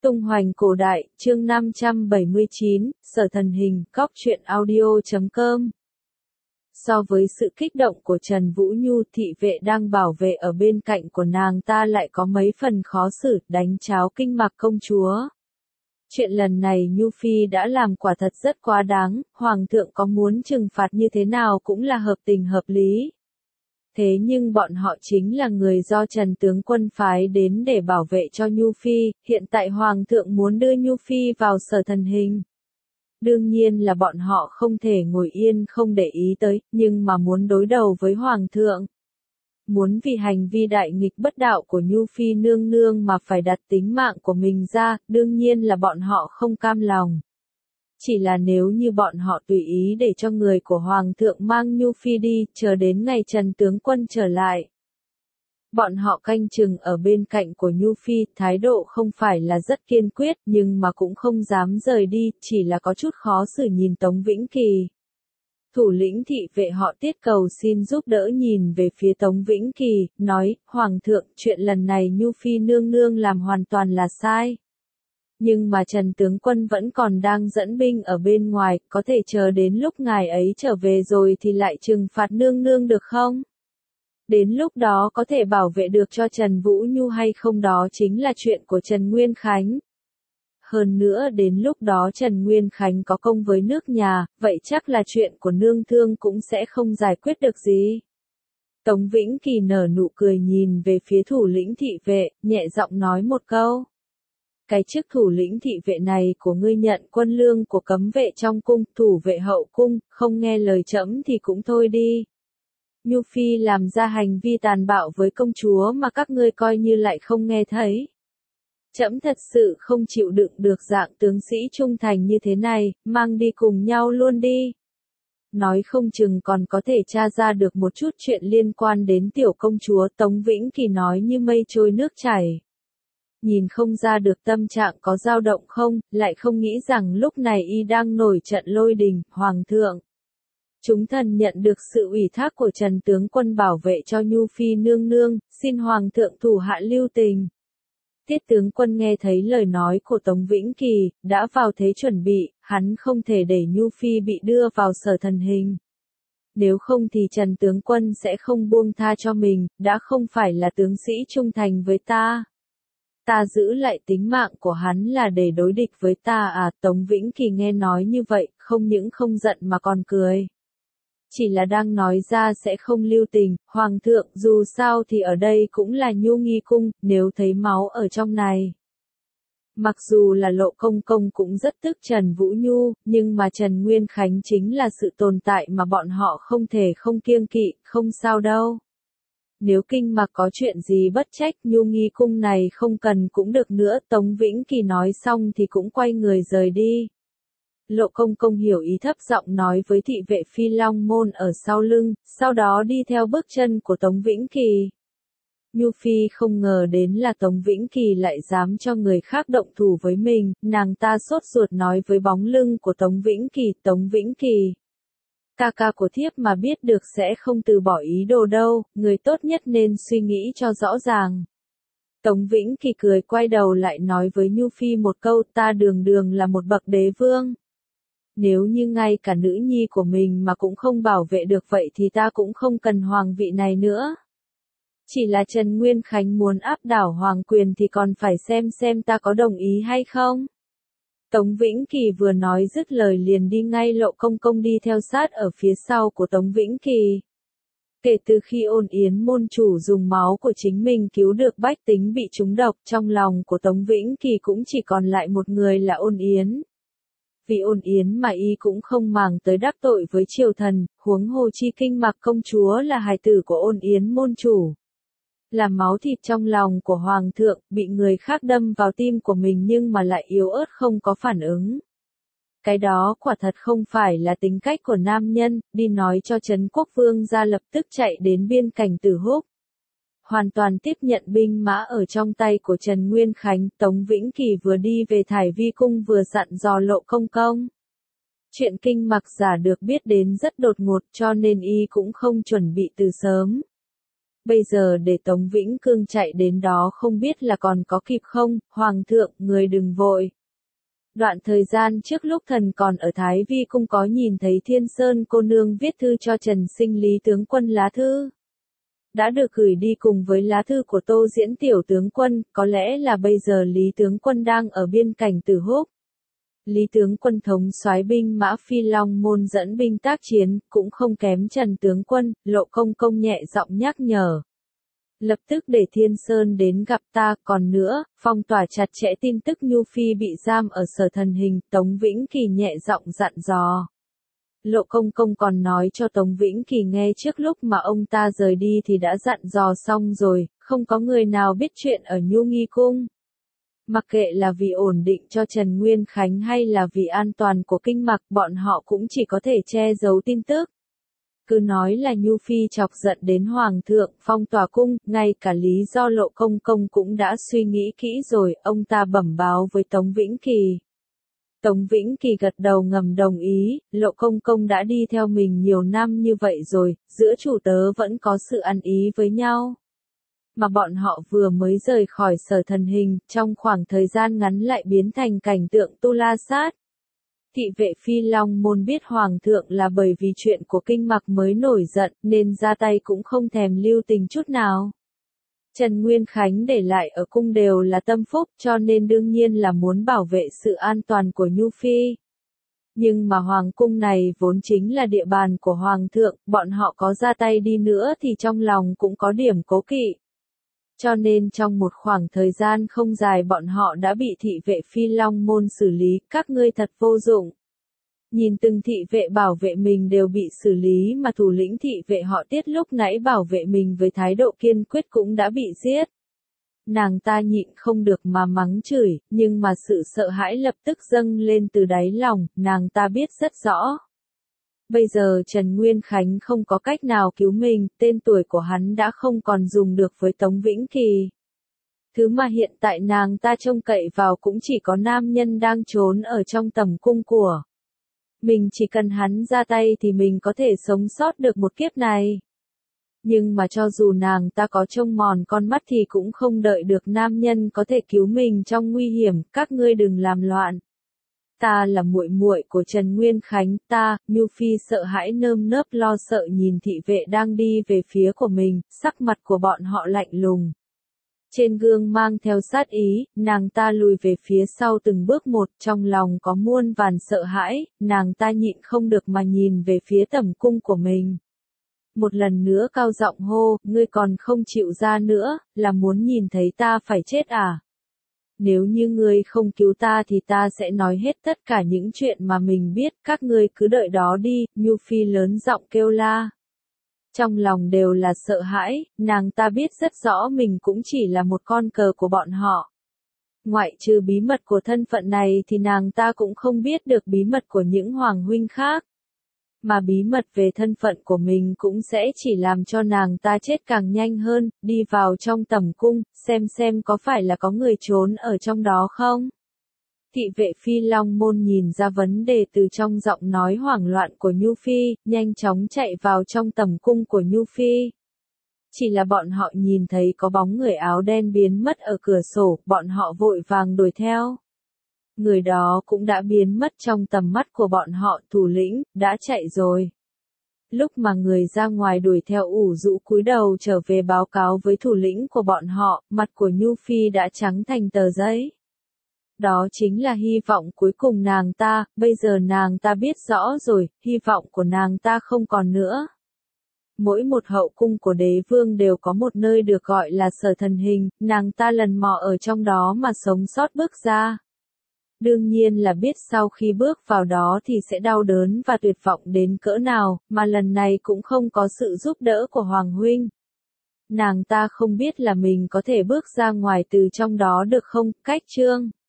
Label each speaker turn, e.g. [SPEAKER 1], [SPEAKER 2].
[SPEAKER 1] Tung hoành cổ đại, chương 579, Sở Thần Hình, Cóc truyện audio.com. So với sự kích động của Trần Vũ Nhu, thị vệ đang bảo vệ ở bên cạnh của nàng ta lại có mấy phần khó xử, đánh cháo kinh mạc công chúa. Chuyện lần này Nhu Phi đã làm quả thật rất quá đáng, Hoàng thượng có muốn trừng phạt như thế nào cũng là hợp tình hợp lý. Thế nhưng bọn họ chính là người do Trần tướng quân phái đến để bảo vệ cho Nhu Phi, hiện tại Hoàng thượng muốn đưa Nhu Phi vào Sở Thần Hình. Đương nhiên là bọn họ không thể ngồi yên không để ý tới, nhưng mà muốn đối đầu với Hoàng thượng. Muốn vì hành vi đại nghịch bất đạo của Nhu Phi nương nương mà phải đặt tính mạng của mình ra, đương nhiên là bọn họ không cam lòng. Chỉ là nếu như bọn họ tùy ý để cho người của Hoàng thượng mang Nhu Phi đi, chờ đến ngày Trần tướng quân trở lại. Bọn họ canh chừng ở bên cạnh của Nhu Phi, thái độ không phải là rất kiên quyết, nhưng mà cũng không dám rời đi, chỉ là có chút khó xử nhìn Tống Vĩnh Kỳ. Thủ lĩnh thị vệ họ Tiết cầu xin giúp đỡ nhìn về phía Tống Vĩnh Kỳ, nói, Hoàng thượng, chuyện lần này Nhu Phi nương nương làm hoàn toàn là sai. Nhưng mà Trần tướng quân vẫn còn đang dẫn binh ở bên ngoài, có thể chờ đến lúc ngài ấy trở về rồi thì lại trừng phạt nương nương được không? Đến lúc đó có thể bảo vệ được cho Trần Vũ Nhu hay không đó chính là chuyện của Trần Nguyên Khánh. Hơn nữa đến lúc đó Trần Nguyên Khánh có công với nước nhà, vậy chắc là chuyện của nương thương cũng sẽ không giải quyết được gì. Tống Vĩnh Kỳ nở nụ cười nhìn về phía thủ lĩnh thị vệ, nhẹ giọng nói một câu. Cái chức thủ lĩnh thị vệ này của ngươi nhận quân lương của cấm vệ trong cung, thủ vệ hậu cung, không nghe lời trẫm thì cũng thôi đi. Nhu Phi làm ra hành vi tàn bạo với công chúa mà các ngươi coi như lại không nghe thấy. Trẫm thật sự không chịu đựng được dạng tướng sĩ trung thành như thế này, mang đi cùng nhau luôn đi. Nói không chừng còn có thể tra ra được một chút chuyện liên quan đến tiểu công chúa, Tống Vĩnh Kỳ nói như mây trôi nước chảy. Nhìn không ra được tâm trạng có dao động không, lại không nghĩ rằng lúc này y đang nổi trận lôi đình, Hoàng thượng. Chúng thần nhận được sự ủy thác của Trần tướng quân bảo vệ cho Nhu Phi nương nương, xin Hoàng thượng thủ hạ lưu tình. Tiết tướng quân nghe thấy lời nói của Tống Vĩnh Kỳ, đã vào thế chuẩn bị, hắn không thể để Nhu Phi bị đưa vào Sở Thần Hình. Nếu không thì Trần tướng quân sẽ không buông tha cho mình, đã không phải là tướng sĩ trung thành với ta. Ta giữ lại tính mạng của hắn là để đối địch với ta à, Tống Vĩnh Kỳ nghe nói như vậy, không những không giận mà còn cười. Chỉ là đang nói ra sẽ không lưu tình, Hoàng thượng, dù sao thì ở đây cũng là Nhu Nghi cung, nếu thấy máu ở trong này. Mặc dù là Lộ công công cũng rất tức Trần Vũ Nhu, nhưng mà Trần Nguyên Khánh chính là sự tồn tại mà bọn họ không thể không kiêng kỵ, không sao đâu. Nếu kinh mạc có chuyện gì bất trách, Nhu Nghi cung này không cần cũng được nữa, Tống Vĩnh Kỳ nói xong thì cũng quay người rời đi. Lộ công công hiểu ý, thấp giọng nói với thị vệ Phi Long môn ở sau lưng, sau đó đi theo bước chân của Tống Vĩnh Kỳ. Nhu Phi không ngờ đến là Tống Vĩnh Kỳ lại dám cho người khác động thủ với mình, nàng ta sốt ruột nói với bóng lưng của Tống Vĩnh Kỳ, Tống Vĩnh Kỳ. Ca ca của thiếp mà biết được sẽ không từ bỏ ý đồ đâu, người tốt nhất nên suy nghĩ cho rõ ràng. Tống Vĩnh Kỳ cười quay đầu lại nói với Nhu Phi một câu, ta đường đường là một bậc đế vương. Nếu như ngay cả nữ nhi của mình mà cũng không bảo vệ được vậy thì ta cũng không cần hoàng vị này nữa. Chỉ là Trần Nguyên Khánh muốn áp đảo hoàng quyền thì còn phải xem ta có đồng ý hay không. Tống Vĩnh Kỳ vừa nói dứt lời liền đi ngay, Lộ công công đi theo sát ở phía sau của Tống Vĩnh Kỳ. Kể từ khi Ôn Yến môn chủ dùng máu của chính mình cứu được bách tính bị trúng độc, trong lòng của Tống Vĩnh Kỳ cũng chỉ còn lại một người là Ôn Yến. Vì Ôn Yến mà y cũng không màng tới đắc tội với triều thần, huống hồ chi kinh mạc công chúa là hài tử của Ôn Yến môn chủ. Là máu thịt trong lòng của Hoàng thượng, bị người khác đâm vào tim của mình nhưng mà lại yếu ớt không có phản ứng. Cái đó quả thật không phải là tính cách của nam nhân, đi nói cho Trấn Quốc Vương ra lập tức chạy đến biên cảnh Tử Húc. Hoàn toàn tiếp nhận binh mã ở trong tay của Trần Nguyên Khánh, Tống Vĩnh Kỳ vừa đi về Thải Vi cung vừa dặn dò Lộ công công. Chuyện kinh mạc giả được biết đến rất đột ngột cho nên y cũng không chuẩn bị từ sớm. Bây giờ để Tống Vĩnh Cương chạy đến đó không biết là còn có kịp không, Hoàng thượng, người đừng vội. Đoạn thời gian trước lúc thần còn ở Thái Vi Cung có nhìn thấy Thiên Sơn cô nương viết thư cho Trần Sinh Lý tướng quân lá thư. Đã được gửi đi cùng với lá thư của Tô Diễn tiểu tướng quân, có lẽ là bây giờ Lý tướng quân đang ở biên cảnh Tử Húc. Lý tướng quân thống soái binh mã Phi Long Môn dẫn binh tác chiến, cũng không kém Trần tướng quân, Lộ Công công nhẹ giọng nhắc nhở. Lập tức để Thiên Sơn đến gặp ta, còn nữa, phong tỏa chặt chẽ tin tức Nhu Phi bị giam ở Sở Thần Hình, Tống Vĩnh Kỳ nhẹ giọng dặn dò. Lộ Công công còn nói cho Tống Vĩnh Kỳ nghe trước lúc mà ông ta rời đi thì đã dặn dò xong rồi, không có người nào biết chuyện ở Nhu Nghi Cung. Mặc kệ là vì ổn định cho Trần Nguyên Khánh hay là vì an toàn của kinh mạc, bọn họ cũng chỉ có thể che giấu tin tức. Cứ nói là Nhu Phi chọc giận đến Hoàng thượng, phong tỏa cung, ngay cả lý do Lộ Công công cũng đã suy nghĩ kỹ rồi, ông ta bẩm báo với Tống Vĩnh Kỳ. Tống Vĩnh Kỳ gật đầu ngầm đồng ý, Lộ Công công đã đi theo mình nhiều năm như vậy rồi, giữa chủ tớ vẫn có sự ăn ý với nhau. Mà bọn họ vừa mới rời khỏi Sở Thần Hình, trong khoảng thời gian ngắn lại biến thành cảnh tượng tu la sát. Thị vệ Phi Long Môn biết Hoàng thượng là bởi vì chuyện của kinh mạc mới nổi giận, nên ra tay cũng không thèm lưu tình chút nào. Trần Nguyên Khánh để lại ở cung đều là tâm phúc, cho nên đương nhiên là muốn bảo vệ sự an toàn của Nhu Phi. Nhưng mà Hoàng cung này vốn chính là địa bàn của Hoàng thượng, bọn họ có ra tay đi nữa thì trong lòng cũng có điểm cố kỵ. Cho nên trong một khoảng thời gian không dài bọn họ đã bị thị vệ Phi Long Môn xử lý, các ngươi thật vô dụng. Nhìn từng thị vệ bảo vệ mình đều bị xử lý mà thủ lĩnh thị vệ họ Tiết lúc nãy bảo vệ mình với thái độ kiên quyết cũng đã bị giết. Nàng ta nhịn không được mà mắng chửi, nhưng mà sự sợ hãi lập tức dâng lên từ đáy lòng, nàng ta biết rất rõ. Bây giờ Trần Nguyên Khánh không có cách nào cứu mình, tên tuổi của hắn đã không còn dùng được với Tống Vĩnh Kỳ. Thứ mà hiện tại nàng ta trông cậy vào cũng chỉ có nam nhân đang trốn ở trong tầm cung của mình, chỉ cần hắn ra tay thì mình có thể sống sót được một kiếp này. Nhưng mà cho dù nàng ta có trông mòn con mắt thì cũng không đợi được nam nhân có thể cứu mình trong nguy hiểm, các ngươi đừng làm loạn. Ta là muội muội của Trần Nguyên Khánh, ta, Nhu Phi sợ hãi nơm nớp lo sợ nhìn thị vệ đang đi về phía của mình, sắc mặt của bọn họ lạnh lùng. Trên gương mang theo sát ý, nàng ta lùi về phía sau từng bước một, trong lòng có muôn vàn sợ hãi, nàng ta nhịn không được mà nhìn về phía tầm cung của mình. Một lần nữa cao giọng hô, ngươi còn không chịu ra nữa, là muốn nhìn thấy ta phải chết à? Nếu như ngươi không cứu ta thì ta sẽ nói hết tất cả những chuyện mà mình biết, các ngươi cứ đợi đó đi, Nhu Phi lớn giọng kêu la. Trong lòng đều là sợ hãi, nàng ta biết rất rõ mình cũng chỉ là một con cờ của bọn họ. Ngoại trừ bí mật của thân phận này thì nàng ta cũng không biết được bí mật của những hoàng huynh khác. Mà bí mật về thân phận của mình cũng sẽ chỉ làm cho nàng ta chết càng nhanh hơn, đi vào trong tầm cung, xem có phải là có người trốn ở trong đó không? Thị vệ Phi Long Môn nhìn ra vấn đề từ trong giọng nói hoảng loạn của Nhu Phi, nhanh chóng chạy vào trong tầm cung của Nhu Phi. Chỉ là bọn họ nhìn thấy có bóng người áo đen biến mất ở cửa sổ, bọn họ vội vàng đuổi theo. Người đó cũng đã biến mất trong tầm mắt của bọn họ, thủ lĩnh, đã chạy rồi. Lúc mà người ra ngoài đuổi theo ủ rũ cúi đầu trở về báo cáo với thủ lĩnh của bọn họ, mặt của Nhu Phi đã trắng thành tờ giấy. Đó chính là hy vọng cuối cùng nàng ta, bây giờ nàng ta biết rõ rồi, hy vọng của nàng ta không còn nữa. Mỗi một hậu cung của đế vương đều có một nơi được gọi là Sở Thần Hình, nàng ta lần mò ở trong đó mà sống sót bước ra. Đương nhiên là biết sau khi bước vào đó thì sẽ đau đớn và tuyệt vọng đến cỡ nào, mà lần này cũng không có sự giúp đỡ của Hoàng huynh. Nàng ta không biết là mình có thể bước ra ngoài từ trong đó được không, cách chương.